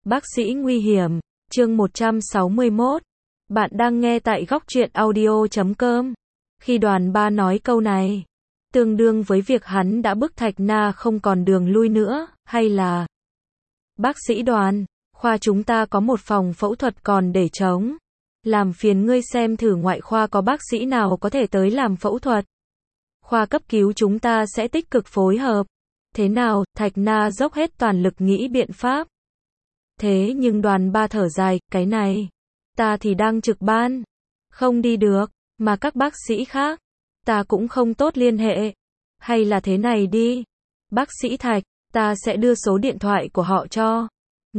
Bác sĩ nguy hiểm, chương 161. Bạn đang nghe tại góc truyện audio.com. Khi Đoàn Ba nói câu này, tương đương với việc hắn đã bức Thạch Na không còn đường lui nữa, hay là bác sĩ Đoàn, khoa chúng ta có một phòng phẫu thuật còn để trống. Làm phiền ngươi xem thử ngoại khoa có bác sĩ nào có thể tới làm phẫu thuật. Khoa cấp cứu chúng ta sẽ tích cực phối hợp. Thế nào, Thạch Na dốc hết toàn lực nghĩ biện pháp. Thế nhưng Đoàn Ba thở dài, cái này, ta thì đang trực ban, không đi được, mà các bác sĩ khác, ta cũng không tốt liên hệ. Hay là thế này đi, bác sĩ Thạch, ta sẽ đưa số điện thoại của họ cho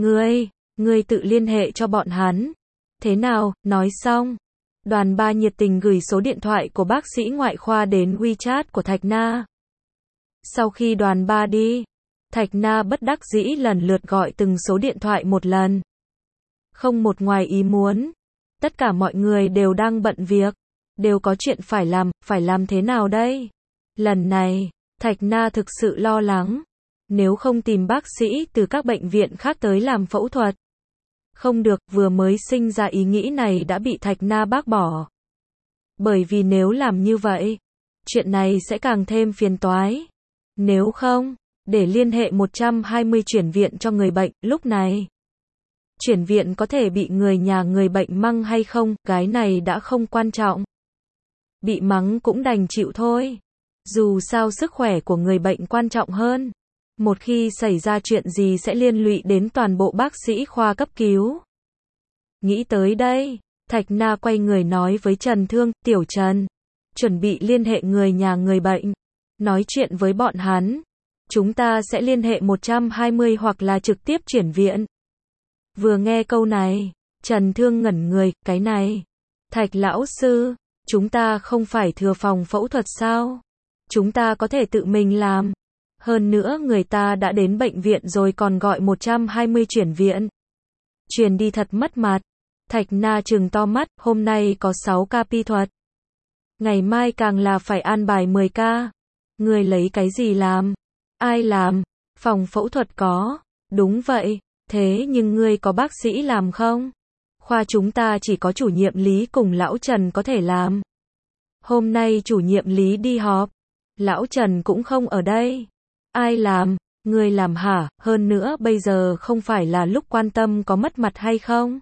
ngươi tự liên hệ cho bọn hắn. Thế nào, nói xong, Đoàn Ba nhiệt tình gửi số điện thoại của bác sĩ ngoại khoa đến WeChat của Thạch Na. Sau khi Đoàn Ba đi, Thạch Na bất đắc dĩ lần lượt gọi từng số điện thoại một lần. Không một ngoài ý muốn, tất cả mọi người đều đang bận việc, đều có chuyện phải làm thế nào đây? Lần này, Thạch Na thực sự lo lắng, nếu không tìm bác sĩ từ các bệnh viện khác tới làm phẫu thuật. Không được, vừa mới sinh ra ý nghĩ này đã bị Thạch Na bác bỏ. Bởi vì nếu làm như vậy, chuyện này sẽ càng thêm phiền toái. Nếu không, để liên hệ 120 chuyển viện cho người bệnh, lúc này chuyển viện có thể bị người nhà người bệnh mắng hay không, cái này đã không quan trọng. Bị mắng cũng đành chịu thôi. Dù sao sức khỏe của người bệnh quan trọng hơn. Một khi xảy ra chuyện gì sẽ liên lụy đến toàn bộ bác sĩ khoa cấp cứu. Nghĩ tới đây, Thạch Na quay người nói với Trần Thương, Tiểu Trần, chuẩn bị liên hệ người nhà người bệnh, nói chuyện với bọn hắn. Chúng ta sẽ liên hệ 120 hoặc là trực tiếp chuyển viện. Vừa nghe câu này, Trần Thương ngẩn người, cái này. Thạch lão sư, chúng ta không phải thừa phòng phẫu thuật sao? Chúng ta có thể tự mình làm. Hơn nữa người ta đã đến bệnh viện rồi còn gọi 120 chuyển viện. Truyền đi thật mất mặt. Thạch Na trừng to mắt, hôm nay có 6 ca pi thuật. Ngày mai càng là phải an bài 10 ca. Người lấy cái gì làm? Ai làm? Phòng phẫu thuật có. Đúng vậy. Thế nhưng ngươi có bác sĩ làm không? Khoa chúng ta chỉ có chủ nhiệm Lý cùng lão Trần có thể làm. Hôm nay chủ nhiệm Lý đi họp. Lão Trần cũng không ở đây. Ai làm? Ngươi làm hả? Hơn nữa bây giờ không phải là lúc quan tâm có mất mặt hay không?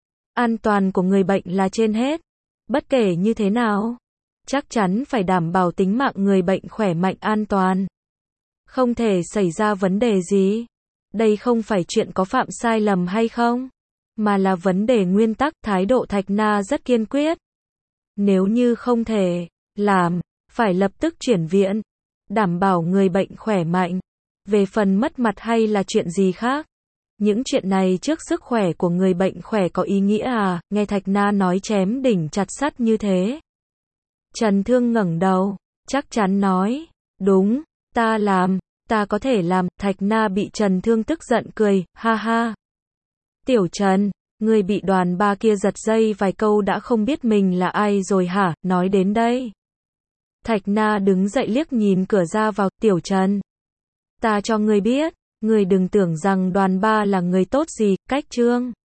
An toàn của người bệnh là trên hết. Bất kể như thế nào, chắc chắn phải đảm bảo tính mạng người bệnh khỏe mạnh an toàn. Không thể xảy ra vấn đề gì. Đây không phải chuyện có phạm sai lầm hay không, mà là vấn đề nguyên tắc. Thái độ Thạch Na rất kiên quyết. Nếu như không thể làm, phải lập tức chuyển viện, đảm bảo người bệnh khỏe mạnh. Về phần mất mặt hay là chuyện gì khác, những chuyện này trước sức khỏe của người bệnh khỏe có ý nghĩa à? Nghe Thạch Na nói chém đỉnh chặt sắt như thế, Trần Thương ngẩng đầu, chắc chắn nói, đúng, ta làm, ta có thể làm. Thạch Na bị Trần Thương tức giận cười, ha ha. Tiểu Trần, ngươi bị Đoàn Ba kia giật dây vài câu đã không biết mình là ai rồi hả? Nói đến đây, Thạch Na đứng dậy liếc nhìn cửa ra vào, Tiểu Trần, ta cho ngươi biết, ngươi đừng tưởng rằng Đoàn Ba là người tốt gì, cách trương.